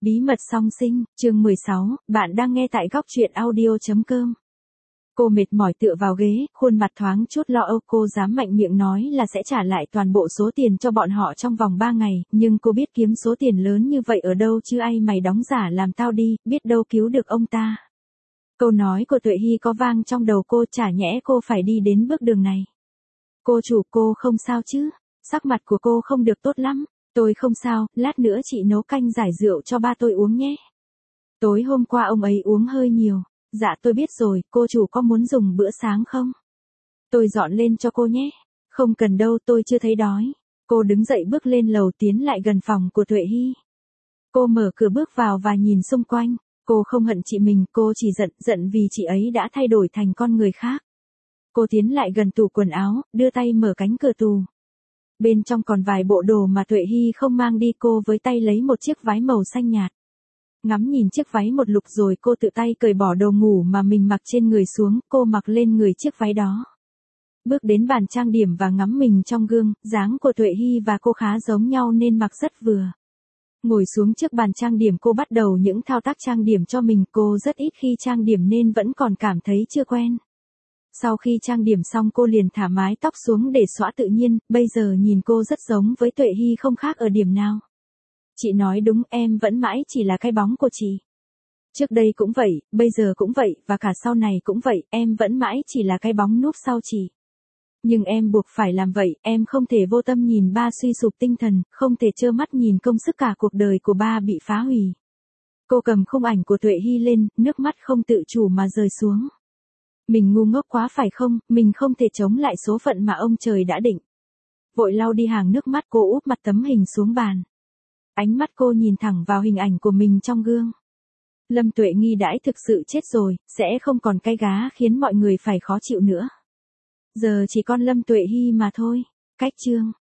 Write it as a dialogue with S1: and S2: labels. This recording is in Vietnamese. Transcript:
S1: Bí mật song sinh, chương 16, bạn đang nghe tại góc truyện audio.com. Cô mệt mỏi tựa vào ghế, khuôn mặt thoáng chút lo âu. Cô dám mạnh miệng nói là sẽ trả lại toàn bộ số tiền cho bọn họ trong vòng 3 ngày, nhưng cô biết kiếm số tiền lớn như vậy ở đâu chứ. Ai mày đóng giả làm tao đi, biết đâu cứu được ông ta. Câu nói của Tuệ Hy có vang trong đầu cô, chả nhẽ cô phải đi đến bước đường này. Cô chủ, cô không sao chứ? Sắc mặt của cô không được tốt lắm. Tôi không sao, lát nữa chị nấu canh giải rượu cho ba tôi uống nhé. Tối hôm qua ông ấy uống hơi nhiều. Dạ tôi biết rồi, cô chủ có muốn dùng bữa sáng không? Tôi dọn lên cho cô nhé. Không cần đâu, tôi chưa thấy đói. Cô đứng dậy bước lên lầu tiến lại gần phòng của Tuệ Hy. Cô mở cửa bước vào và nhìn xung quanh. Cô không hận chị mình, cô chỉ giận vì chị ấy đã thay đổi thành con người khác. Cô tiến lại gần tủ quần áo, đưa tay mở cánh cửa tủ. Bên trong còn vài bộ đồ mà Tuệ Hy không mang đi. Cô với tay lấy một chiếc váy màu xanh nhạt. Ngắm nhìn chiếc váy một lục rồi cô tự tay cởi bỏ đồ ngủ mà mình mặc trên người xuống. Cô mặc lên người chiếc váy đó. Bước đến bàn trang điểm và ngắm mình trong gương. Dáng của Tuệ Hy và cô khá giống nhau nên mặc rất vừa. Ngồi xuống trước bàn trang điểm, cô bắt đầu những thao tác trang điểm cho mình. Cô rất ít khi trang điểm nên vẫn còn cảm thấy chưa quen. Sau khi trang điểm xong cô liền thả mái tóc xuống để xõa tự nhiên. Bây giờ nhìn cô rất giống với Tuệ Hy, không khác ở điểm nào. Chị nói đúng, em vẫn mãi chỉ là cái bóng của chị. Trước đây cũng vậy, bây giờ cũng vậy, và cả sau này cũng vậy, em vẫn mãi chỉ là cái bóng núp sau chị. Nhưng em buộc phải làm vậy, em không thể vô tâm nhìn ba suy sụp tinh thần, không thể trơ mắt nhìn công sức cả cuộc đời của ba bị phá hủy. Cô cầm khung ảnh của Tuệ Hy lên, nước mắt không tự chủ mà rơi xuống. Mình ngu ngốc quá phải không, mình không thể chống lại số phận mà ông trời đã định. Vội lau đi hàng nước mắt, cô úp mặt tấm hình xuống bàn. Ánh mắt cô nhìn thẳng vào hình ảnh của mình trong gương. Lâm Tuệ Nghi đãi thực sự chết rồi, sẽ không còn cái gá khiến mọi người phải khó chịu nữa. Giờ chỉ còn Lâm Tuệ Hy mà thôi. Cách chương